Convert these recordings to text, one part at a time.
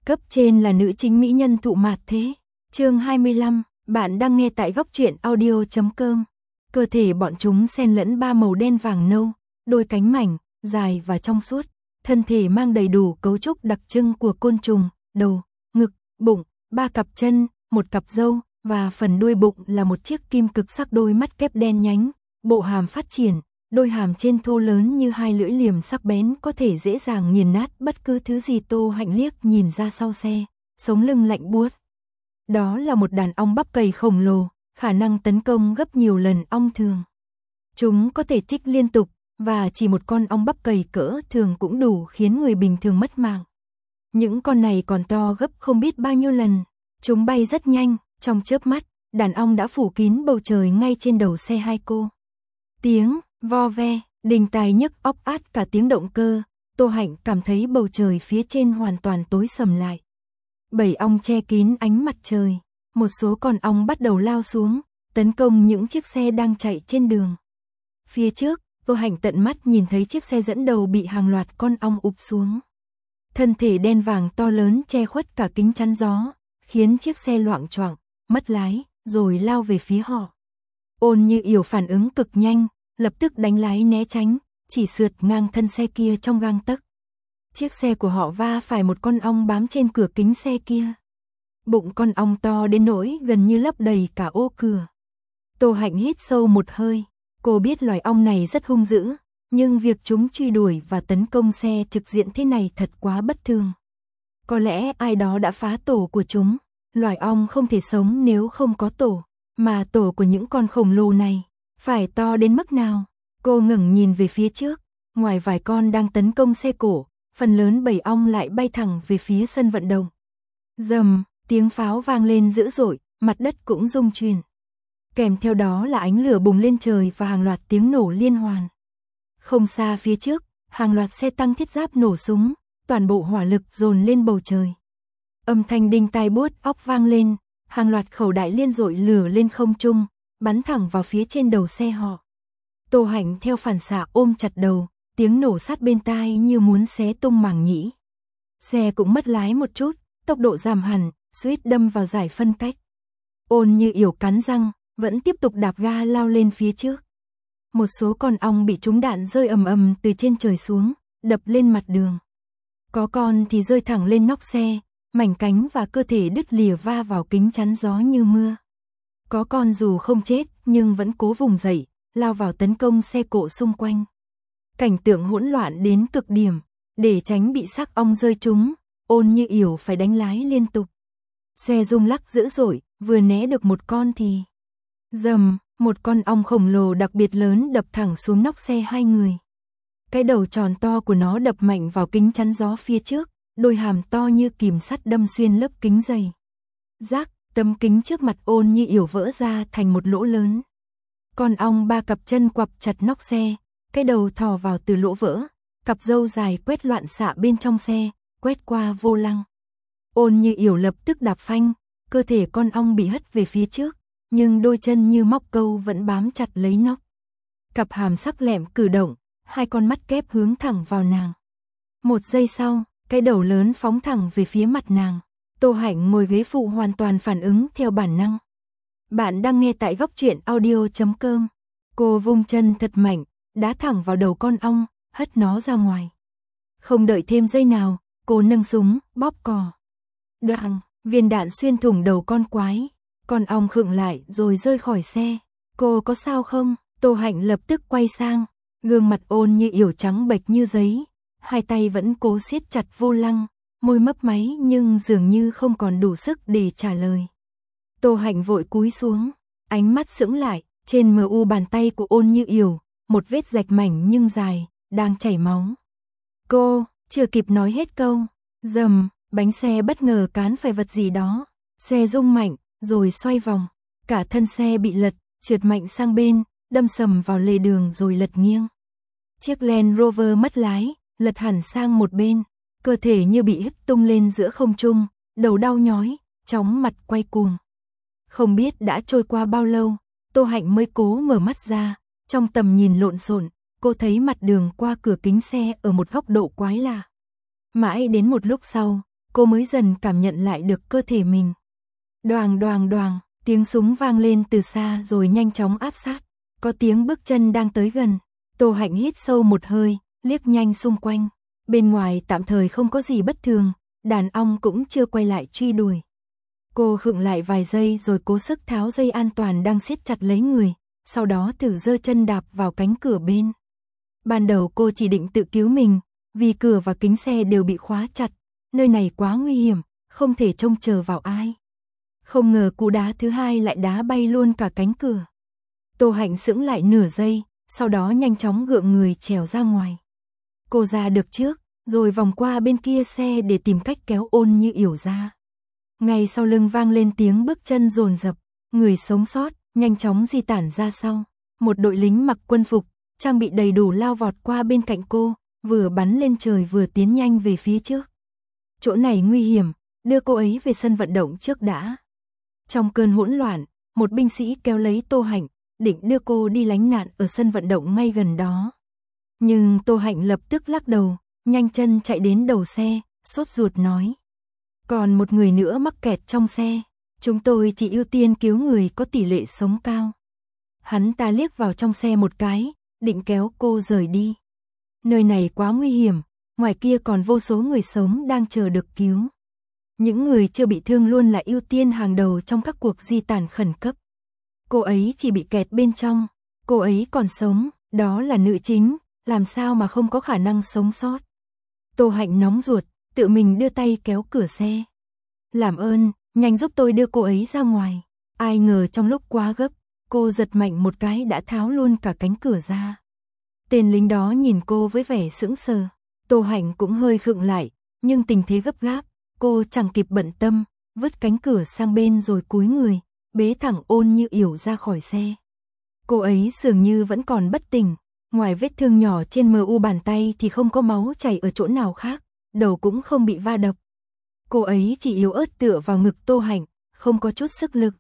Cấp trên là nữ chính mỹ nhân thụ mạt thế. Chương 25, bạn đang nghe tại góc truyện audio.com. Cơ thể bọn chúng xen lẫn ba màu đen vàng nâu, đôi cánh mảnh, dài và trong suốt, thân thể mang đầy đủ cấu trúc đặc trưng của côn trùng, đầu, ngực, bụng, ba cặp chân, một cặp râu, và phần đuôi bụng là một chiếc kim cực sắc đôi mắt kép đen nhánh, bộ hàm phát triển, đôi hàm trên thô lớn như hai lưỡi liềm sắc bén có thể dễ dàng nghiền nát bất cứ thứ gì. Tô Hạnh liếc nhìn ra sau xe, sống lưng lạnh buốt. Đó là một đàn ong bắp cày khổng lồ, khả năng tấn công gấp nhiều lần ong thường. Chúng có thể chích liên tục, và chỉ một con ong bắp cày cỡ thường cũng đủ khiến người bình thường mất mạng. Những con này còn to gấp không biết bao nhiêu lần. Chúng bay rất nhanh, trong chớp mắt, đàn ong đã phủ kín bầu trời ngay trên đầu xe hai cô. Tiếng vo ve, đình tài nhức óc át cả tiếng động cơ. Tô Hạnh cảm thấy bầu trời phía trên hoàn toàn tối sầm lại. Bầy ong che kín ánh mặt trời. Một số con ong bắt đầu lao xuống, tấn công những chiếc xe đang chạy trên đường. Phía trước, Tô Hạnh tận mắt nhìn thấy chiếc xe dẫn đầu bị hàng loạt con ong ụp xuống. Thân thể đen vàng to lớn che khuất cả kính chắn gió, khiến chiếc xe loạng choạng, mất lái, rồi lao về phía họ. Ôn Như Yểu phản ứng cực nhanh, lập tức đánh lái né tránh, chỉ sượt ngang thân xe kia trong gang tấc. Chiếc xe của họ va phải một con ong bám trên cửa kính xe kia. Bụng con ong to đến nỗi gần như lấp đầy cả ô cửa. Tô Hạnh hít sâu một hơi, cô biết loài ong này rất hung dữ, nhưng việc chúng truy đuổi và tấn công xe trực diện thế này thật quá bất thường. Có lẽ ai đó đã phá tổ của chúng. Loài ong không thể sống nếu không có tổ, mà tổ của những con khổng lồ này phải to đến mức nào? Cô ngẩng nhìn về phía trước, ngoài vài con đang tấn công xe cổ, phần lớn bầy ong lại bay thẳng về phía sân vận động. Rầm, tiếng pháo vang lên dữ dội, mặt đất cũng rung chuyển. Kèm theo đó là ánh lửa bùng lên trời và hàng loạt tiếng nổ liên hoàn. Không xa phía trước, hàng loạt xe tăng thiết giáp nổ súng, toàn bộ hỏa lực dồn lên bầu trời. Âm thanh đinh tai buốt óc vang lên, hàng loạt khẩu đại liên dội lửa lên không trung, bắn thẳng vào phía trên đầu xe họ. Tô Hạnh theo phản xạ ôm chặt đầu, tiếng nổ sát bên tai như muốn xé tung màng nhĩ. Xe cũng mất lái một chút, tốc độ giảm hẳn, suýt đâm vào giải phân cách. Ôn Như Yểu cắn răng, vẫn tiếp tục đạp ga lao lên phía trước. Một số con ong bị trúng đạn rơi ầm ầm từ trên trời xuống, đập lên mặt đường. Có con thì rơi thẳng lên nóc xe, mảnh cánh và cơ thể đứt lìa va vào kính chắn gió như mưa. Có con dù không chết nhưng vẫn cố vùng dậy, lao vào tấn công xe cộ xung quanh. Cảnh tượng hỗn loạn đến cực điểm, để tránh bị xác ong rơi trúng, Ôn Như Yểu phải đánh lái liên tục. Xe rung lắc dữ dội, vừa né được một con thì rầm, một con ong khổng lồ đặc biệt lớn đập thẳng xuống nóc xe hai người. Cái đầu tròn to của nó đập mạnh vào kính chắn gió phía trước, đôi hàm to như kìm sắt đâm xuyên lớp kính dày. Rác, tấm kính trước mặt Ôn Như Yểu vỡ ra thành một lỗ lớn. Con ong ba cặp chân quặp chặt nóc xe, cái đầu thò vào từ lỗ vỡ, cặp râu dài quét loạn xạ bên trong xe, quét qua vô lăng. Ôn Như Yểu lập tức đạp phanh, cơ thể con ong bị hất về phía trước, nhưng đôi chân như móc câu vẫn bám chặt lấy nóc. Cặp hàm sắc lẹm cử động, hai con mắt kép hướng thẳng vào nàng. Một giây sau, cái đầu lớn phóng thẳng về phía mặt nàng. Tô Hạnh ngồi ghế phụ hoàn toàn phản ứng theo bản năng. Bạn đang nghe tại góc truyện audio.com. Cô vung chân thật mạnh, đá thẳng vào đầu con ong, hất nó ra ngoài. Không đợi thêm giây nào, cô nâng súng, bóp cò. Đoàng, viên đạn xuyên thủng đầu con quái. Con ong khựng lại rồi rơi khỏi xe. Cô có sao không? Tô Hạnh lập tức quay sang. Gương mặt Ôn Như Yểu trắng bệch như giấy. Hai tay vẫn cố siết chặt vô lăng, môi mấp máy nhưng dường như không còn đủ sức để trả lời. Tô Hạnh vội cúi xuống, ánh mắt sững lại, trên mu bàn tay của Ôn Như Yểu, một vết rạch mảnh nhưng dài, đang chảy máu. Cô, chưa kịp nói hết câu, rầm, bánh xe bất ngờ cán phải vật gì đó, xe rung mạnh, rồi xoay vòng, cả thân xe bị lật, trượt mạnh sang bên, đâm sầm vào lề đường rồi lật nghiêng. Chiếc Land Rover mất lái, lật hẳn sang một bên, cơ thể như bị hất tung lên giữa không trung, đầu đau nhói, chóng mặt quay cuồng. Không biết đã trôi qua bao lâu, Tô Hạnh mới cố mở mắt ra, trong tầm nhìn lộn xộn, cô thấy mặt đường qua cửa kính xe ở một góc độ quái lạ. Mãi đến một lúc sau, cô mới dần cảm nhận lại được cơ thể mình. Đoàng đoàng đoàng, tiếng súng vang lên từ xa rồi nhanh chóng áp sát. Có tiếng bước chân đang tới gần. Tô Hạnh hít sâu một hơi, liếc nhanh xung quanh. Bên ngoài tạm thời không có gì bất thường, đàn ong cũng chưa quay lại truy đuổi. Cô khựng lại vài giây rồi cố sức tháo dây an toàn đang siết chặt lấy người, sau đó thử giơ chân đạp vào cánh cửa bên. Ban đầu cô chỉ định tự cứu mình, vì cửa và kính xe đều bị khóa chặt, nơi này quá nguy hiểm, không thể trông chờ vào ai. Không ngờ cú đá thứ hai lại đá bay luôn cả cánh cửa. Tô Hạnh sững lại nửa giây, sau đó nhanh chóng gượng người trèo ra ngoài. Cô ra được trước, rồi vòng qua bên kia xe để tìm cách kéo Ôn Như Yểu ra. Ngay sau lưng vang lên tiếng bước chân dồn dập, người sống sót nhanh chóng di tản ra sau. Một đội lính mặc quân phục, trang bị đầy đủ lao vọt qua bên cạnh cô, vừa bắn lên trời vừa tiến nhanh về phía trước. Chỗ này nguy hiểm, đưa cô ấy về sân vận động trước đã. Trong cơn hỗn loạn, một binh sĩ kéo lấy Tô Hạnh, định đưa cô đi lánh nạn ở sân vận động ngay gần đó. Nhưng Tô Hạnh lập tức lắc đầu, nhanh chân chạy đến đầu xe, sốt ruột nói. Còn một người nữa mắc kẹt trong xe, chúng tôi chỉ ưu tiên cứu người có tỷ lệ sống cao. Hắn ta liếc vào trong xe một cái, định kéo cô rời đi. Nơi này quá nguy hiểm, ngoài kia còn vô số người sống đang chờ được cứu. Những người chưa bị thương luôn là ưu tiên hàng đầu trong các cuộc di tản khẩn cấp. Cô ấy chỉ bị kẹt bên trong, cô ấy còn sống, đó là nữ chính, làm sao mà không có khả năng sống sót. Tô Hạnh nóng ruột, tự mình đưa tay kéo cửa xe. Làm ơn, nhanh giúp tôi đưa cô ấy ra ngoài. Ai ngờ trong lúc quá gấp, cô giật mạnh một cái đã tháo luôn cả cánh cửa ra. Tên lính đó nhìn cô với vẻ sững sờ. Tô Hạnh cũng hơi khựng lại, nhưng tình thế gấp gáp, cô chẳng kịp bận tâm, vứt cánh cửa sang bên rồi cúi người, bế thẳng Ôn Như Yểu ra khỏi xe. Cô ấy dường như vẫn còn bất tỉnh, ngoài vết thương nhỏ trên mu bàn tay thì không có máu chảy ở chỗ nào khác, đầu cũng không bị va đập. Cô ấy chỉ yếu ớt tựa vào ngực Tô Hạnh, không có chút sức lực.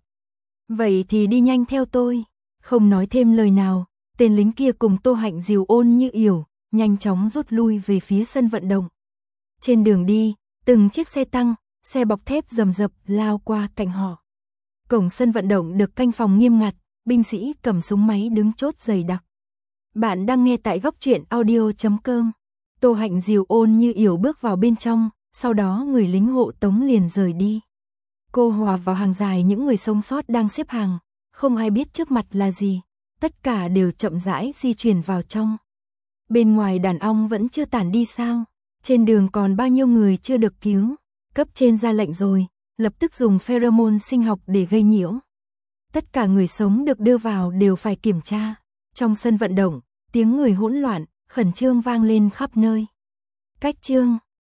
Vậy thì đi nhanh theo tôi. Không nói thêm lời nào, tên lính kia cùng Tô Hạnh dìu Ôn Như Yểu, nhanh chóng rút lui về phía sân vận động. Trên đường đi, từng chiếc xe tăng, xe bọc thép rầm rập lao qua cạnh họ. Cổng sân vận động được canh phòng nghiêm ngặt, binh sĩ cầm súng máy đứng chốt dày đặc. Bạn đang nghe tại Góc Truyện Audio.com. Tô Hạnh dìu Ôn Như Yểu bước vào bên trong, sau đó người lính hộ tống liền rời đi. Cô hòa vào hàng dài những người sống sót đang xếp hàng, không ai biết trước mặt là gì, tất cả đều chậm rãi di chuyển vào trong. Bên ngoài đàn ong vẫn chưa tản đi sao? Trên đường còn bao nhiêu người chưa được cứu? Cấp trên ra lệnh rồi, lập tức dùng pheromone sinh học để gây nhiễu. Tất cả người sống được đưa vào đều phải kiểm tra. Trong sân vận động, tiếng người hỗn loạn, khẩn trương vang lên khắp nơi. Cách chương